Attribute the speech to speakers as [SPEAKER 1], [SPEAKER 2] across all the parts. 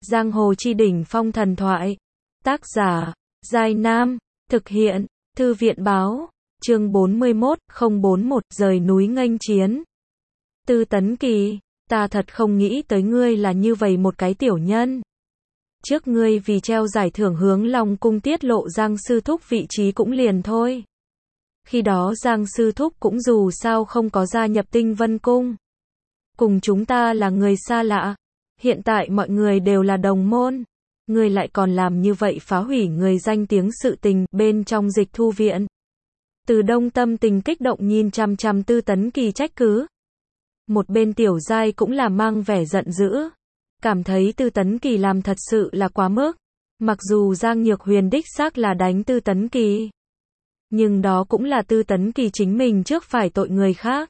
[SPEAKER 1] Giang hồ chi đỉnh phong thần thoại. Tác giả, Giai Nam. Thực hiện, Thư viện báo. Chương 41, 041, rời núi nghênh chiến. Tư Tấn Kỳ, ta thật không nghĩ tới ngươi là như vậy một cái tiểu nhân. Trước ngươi vì treo giải thưởng hướng Long cung tiết lộ Giang sư thúc vị trí cũng liền thôi. Khi đó Giang sư thúc cũng dù sao không có gia nhập Tinh Vân cung. Cùng chúng ta là người xa lạ. Hiện tại mọi người đều là đồng môn. Ngươi lại còn làm như vậy phá hủy người danh tiếng sự tình bên trong Dịch Thu viện. Từ Đông tâm tình kích động nhìn chằm chằm Tư Tấn Kỳ trách cứ. Một bên Tiểu Giai cũng là mang vẻ giận dữ. Cảm thấy Tư Tấn Kỳ làm thật sự là quá mức. Mặc dù Giang Nhược Huyền đích xác là đánh Tư Tấn Kỳ. Nhưng đó cũng là Tư Tấn Kỳ chính mình trước phải tội người khác.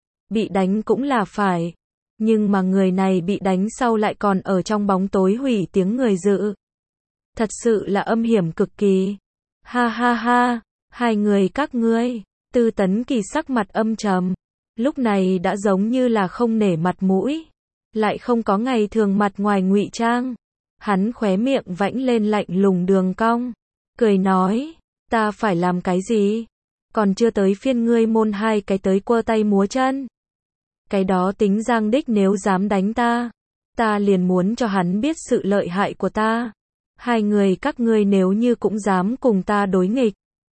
[SPEAKER 1] Bị đánh cũng là phải. Nhưng mà người này bị đánh sau lại còn ở trong bóng tối hủy tiếng người dự. Thật sự là âm hiểm cực kỳ. Ha ha ha, hai người các ngươi. Tư Tấn Kỳ sắc mặt âm trầm. Lúc này đã giống như là không nể mặt mũi. Lại không có ngày thường mặt ngoài ngụy trang. Hắn khóe miệng vãnh lên lạnh lùng đường cong. Cười nói, ta phải làm cái gì? Còn chưa tới phiên ngươi môn hai cái tới quơ tay múa chân. Cái đó tính Giang đích nếu dám đánh ta. Ta liền muốn cho hắn biết sự lợi hại của ta. Hai người các ngươi nếu như cũng dám cùng ta đối nghịch.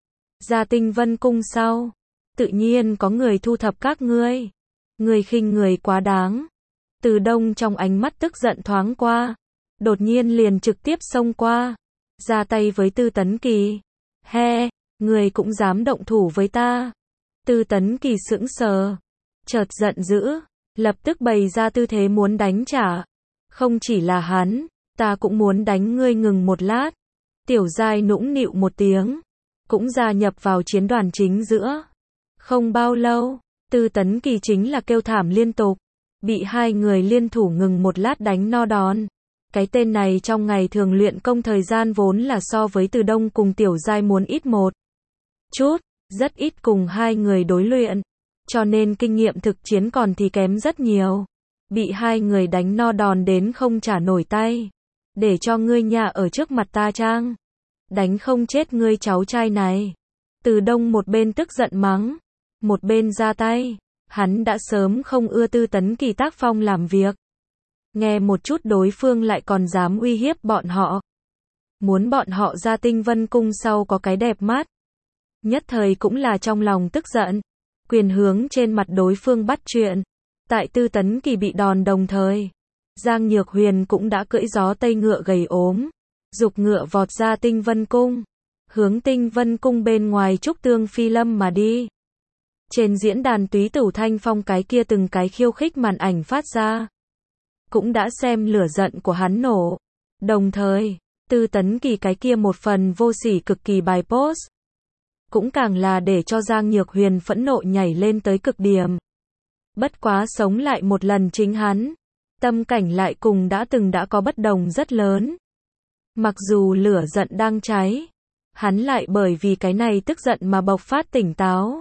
[SPEAKER 1] Ra Tinh Vân cung sau. Tự nhiên có người thu thập các ngươi. Người khinh người quá đáng. Từ Đông trong ánh mắt tức giận thoáng qua. Đột nhiên liền trực tiếp xông qua. Ra tay với Tư Tấn Kỳ. He, người cũng dám động thủ với ta. Tư Tấn Kỳ sững sờ. Chợt giận dữ. Lập tức bày ra tư thế muốn đánh trả. Không chỉ là hắn. Ta cũng muốn đánh ngươi ngừng một lát. Tiểu Giai nũng nịu một tiếng. Cũng gia nhập vào chiến đoàn chính giữa. Không bao lâu. Tư Tấn Kỳ chính là kêu thảm liên tục. Bị hai người liên thủ ngừng một lát đánh no đòn. Cái tên này trong ngày thường luyện công thời gian vốn là so với Từ Đông cùng Tiểu Giai muốn ít một chút, rất ít cùng hai người đối luyện. Cho nên kinh nghiệm thực chiến còn thì kém rất nhiều. Bị hai người đánh no đòn đến không trả nổi tay. Để cho ngươi nhà ở trước mặt ta trang. Đánh không chết ngươi cháu trai này. Từ Đông một bên tức giận mắng. Một bên ra tay. Hắn đã sớm không ưa Tư Tấn Kỳ tác phong làm việc. Nghe một chút đối phương lại còn dám uy hiếp bọn họ. Muốn bọn họ ra Tinh Vân cung sau có cái đẹp mắt. Nhất thời cũng là trong lòng tức giận. Quyền hướng trên mặt đối phương bắt chuyện. Tại Tư Tấn Kỳ bị đòn đồng thời. Giang Nhược Huyền cũng đã cưỡi gió tây ngựa gầy ốm. Dục ngựa vọt ra Tinh Vân cung. Hướng Tinh Vân cung bên ngoài Trúc Tương Phi Lâm mà đi. Trên diễn đàn Túy Tửu Thanh Phong cái kia từng cái khiêu khích màn ảnh phát ra. Cũng đã xem lửa giận của hắn nổ. Đồng thời, Tư Tấn Kỳ cái kia một phần vô sỉ cực kỳ bài post. Cũng càng là để cho Giang Nhược Huyền phẫn nộ nhảy lên tới cực điểm. Bất quá sống lại một lần chính hắn. Tâm cảnh lại cùng đã có bất đồng rất lớn. Mặc dù lửa giận đang cháy. Hắn lại bởi vì cái này tức giận mà bộc phát tỉnh táo.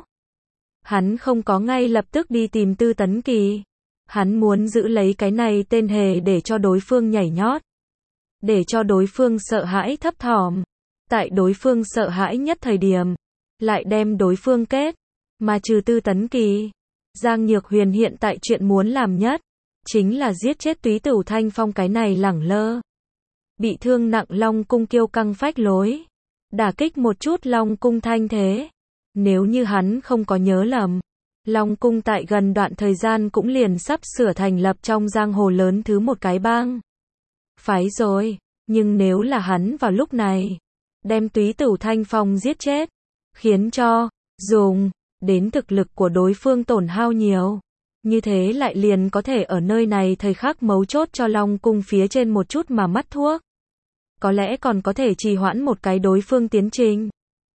[SPEAKER 1] Hắn không có ngay lập tức đi tìm Tư Tấn Kỳ. Hắn muốn giữ lấy cái này tên hề để cho đối phương nhảy nhót. Để cho đối phương sợ hãi thấp thỏm. Tại đối phương sợ hãi nhất thời điểm. Lại đem đối phương kết. Mà trừ Tư Tấn Kỳ. Giang Nhược Huyền hiện tại chuyện muốn làm nhất. Chính là giết chết Túy Tửu Thanh Phong cái này lẳng lơ. Bị thương nặng Long cung kiêu căng phách lối. Đả kích một chút Long cung thanh thế. Nếu như hắn không có nhớ lầm. Long cung tại gần đoạn thời gian cũng liền sắp sửa thành lập trong giang hồ lớn thứ một cái bang. Phái rồi. Nhưng nếu là hắn vào lúc này. Đem Túy Tửu Thanh Phong giết chết. Khiến cho. Dùng. Đến thực lực của đối phương tổn hao nhiều. Như thế lại liền có thể ở nơi này thời khắc mấu chốt cho Long cung phía trên một chút mà mắt thuốc. Có lẽ còn có thể trì hoãn một cái đối phương tiến trình.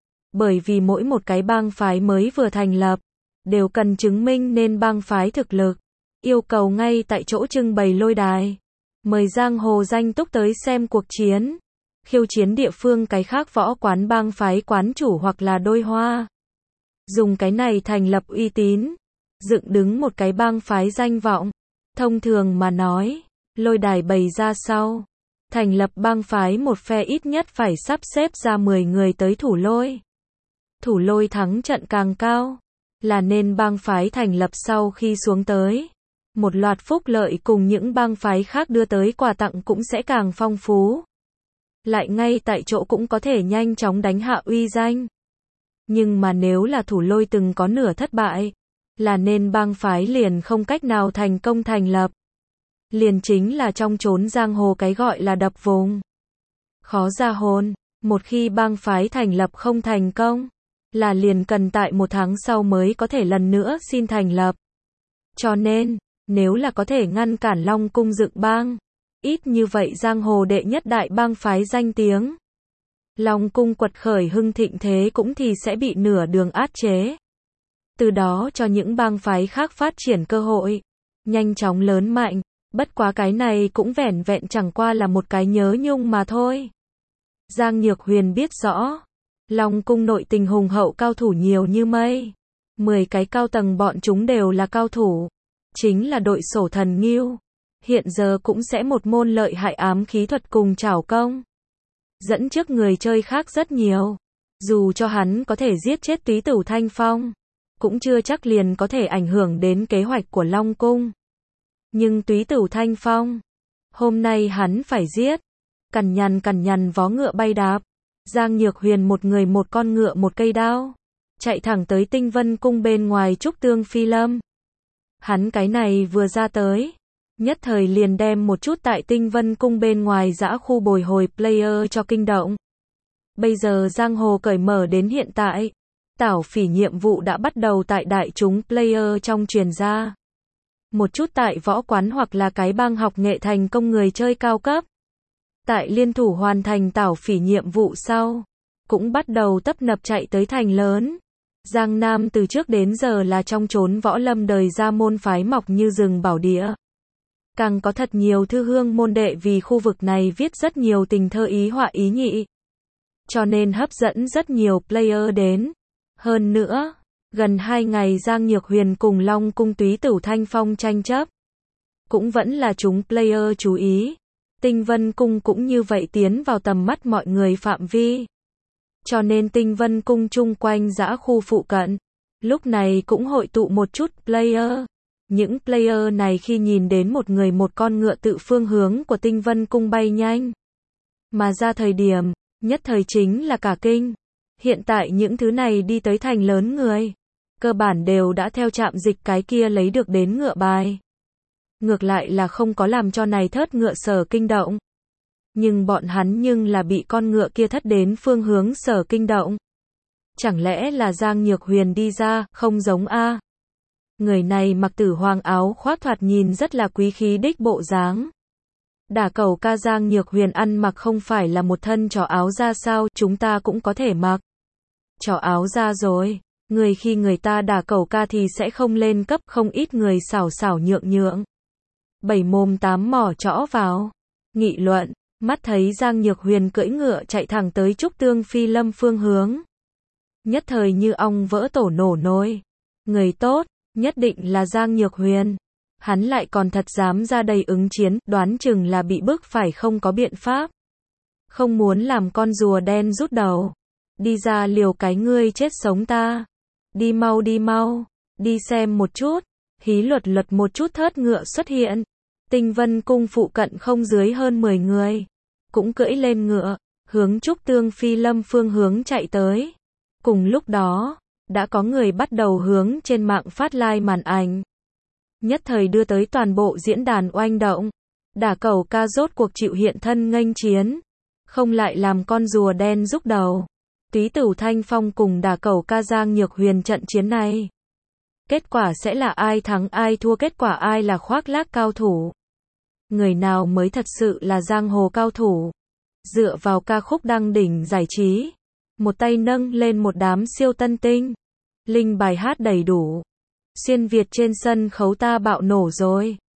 [SPEAKER 1] Bởi vì mỗi một cái bang phái mới vừa thành lập. Đều cần chứng minh nên bang phái thực lực. Yêu cầu ngay tại chỗ trưng bày lôi đài. Mời giang hồ danh túc tới xem cuộc chiến. Khiêu chiến địa phương cái khác võ quán bang phái quán chủ hoặc là đôi hoa. Dùng cái này thành lập uy tín. Dựng đứng một cái bang phái danh vọng. Thông thường mà nói. Lôi đài bày ra sau. Thành lập bang phái một phe ít nhất phải sắp xếp ra 10 người tới thủ lôi. Thủ lôi thắng trận càng cao, là nên bang phái thành lập sau khi xuống tới. Một loạt phúc lợi cùng những bang phái khác đưa tới quà tặng cũng sẽ càng phong phú. Lại ngay tại chỗ cũng có thể nhanh chóng đánh hạ uy danh. Nhưng mà nếu là thủ lôi từng có nửa thất bại, là nên bang phái liền không cách nào thành công thành lập. Liền chính là trong chốn giang hồ cái gọi là đập vùng. Khó ra hồn, một khi bang phái thành lập không thành công, là liền cần tại 1 tháng sau mới có thể lần nữa xin thành lập. Cho nên, nếu là có thể ngăn cản Long Cung dựng bang, ít như vậy giang hồ đệ nhất đại bang phái danh tiếng. Long Cung quật khởi hưng thịnh thế cũng thì sẽ bị nửa đường át chế. Từ đó cho những bang phái khác phát triển cơ hội, nhanh chóng lớn mạnh, bất quá cái này cũng vẻn vẹn chẳng qua là một cái nhớ nhung mà thôi. Giang Nhược Huyền biết rõ, Long Cung nội tình hùng hậu cao thủ nhiều như mây. 10 cái cao tầng bọn chúng đều là cao thủ. Chính là đội Sổ Thần Ngưu. Hiện giờ cũng sẽ một môn lợi hại ám khí thuật cùng trảo công. Dẫn trước người chơi khác rất nhiều. Dù cho hắn có thể giết chết Túy Tửu Thanh Phong, cũng chưa chắc liền có thể ảnh hưởng đến kế hoạch của Long Cung. Nhưng Túy Tửu Thanh Phong, hôm nay hắn phải giết. Cằn nhằn vó ngựa bay đạp. Giang Nhược Huyền một người một con ngựa một cây đao, chạy thẳng tới Tinh Vân Cung bên ngoài Trúc Tương Phi Lâm. Hắn cái này vừa ra tới, nhất thời liền đem một chút tại Tinh Vân Cung bên ngoài dã khu bồi hồi player cho kinh động. Bây giờ giang hồ cởi mở đến hiện tại, tảo phỉ nhiệm vụ đã bắt đầu tại đại chúng player trong truyền ra. Một chút tại võ quán hoặc là cái bang học nghệ thành công người chơi cao cấp. Tại liên thủ hoàn thành tảo phỉ nhiệm vụ sau, cũng bắt đầu tấp nập chạy tới thành lớn. Giang Nam từ trước đến giờ là trong chốn võ lâm đời ra môn phái mọc như rừng bảo địa. Càng có thật nhiều thư hương môn đệ vì khu vực này viết rất nhiều tình thơ ý họa ý nhị. Cho nên hấp dẫn rất nhiều player đến. Hơn nữa, gần 2 ngày Giang Nhược Huyền cùng Long Cung Túy Tửu Thanh Phong tranh chấp, cũng vẫn là chúng player chú ý. Tinh Vân Cung cũng như vậy tiến vào tầm mắt mọi người phạm vi. Cho nên Tinh Vân Cung chung quanh dã khu phụ cận, lúc này cũng hội tụ một chút player. Những player này khi nhìn đến một người một con ngựa tự phương hướng của Tinh Vân Cung bay nhanh mà ra thời điểm, nhất thời chính là cả kinh. Hiện tại những thứ này đi tới thành lớn người, cơ bản đều đã theo trạm dịch cái kia lấy được đến ngựa bài. Ngược lại là không có làm cho này thớt ngựa sở kinh động. Nhưng bọn hắn nhưng là bị con ngựa kia thất đến phương hướng sở kinh động. Chẳng lẽ là Giang Nhược Huyền đi ra, không giống a? Người này mặc tử hoàng áo khoác thoạt nhìn rất là quý khí đích bộ dáng. Đả Cẩu ca Giang Nhược Huyền ăn mặc không phải là một thân trò áo ra sao, chúng ta cũng có thể mặc. Trò áo ra rồi, người khi người ta Đả Cẩu ca thì sẽ không lên cấp, không ít người xảo xảo nhượng. 7 mồm 8 mỏ trõ vào. Nghị luận, mắt thấy Giang Nhược Huyền cưỡi ngựa chạy thẳng tới Trúc Tương Phi Lâm phương hướng. Nhất thời như ong vỡ tổ nổ nồi. Người tốt, nhất định là Giang Nhược Huyền. Hắn lại còn thật dám ra đây ứng chiến, đoán chừng là bị bức phải không có biện pháp. Không muốn làm con rùa đen rút đầu. Đi ra liều cái ngươi chết sống ta. Đi mau, đi xem một chút. Hí luật một chút thớt ngựa xuất hiện. Tinh Vân Cung phụ cận không dưới hơn 10 người. Cũng cưỡi lên ngựa, hướng Trúc Tương Phi Lâm phương hướng chạy tới. Cùng lúc đó, đã có người bắt đầu hướng trên mạng phát live màn ảnh. Nhất thời đưa tới toàn bộ diễn đàn oanh động. Đả Cẩu ca rốt cuộc chịu hiện thân nghênh chiến. Không lại làm con rùa đen rút đầu. Túy Tửu Thanh Phong cùng Đả Cẩu ca Giang Nhược Huyền trận chiến này. Kết quả sẽ là ai thắng ai thua, kết quả ai là khoác lác cao thủ. Người nào mới thật sự là giang hồ cao thủ. Dựa vào ca khúc đăng đỉnh giải trí. Một tay nâng lên một đám siêu tân tinh. Linh bài hát đầy đủ. Xuyên Việt trên sân khấu ta bạo nổ rồi.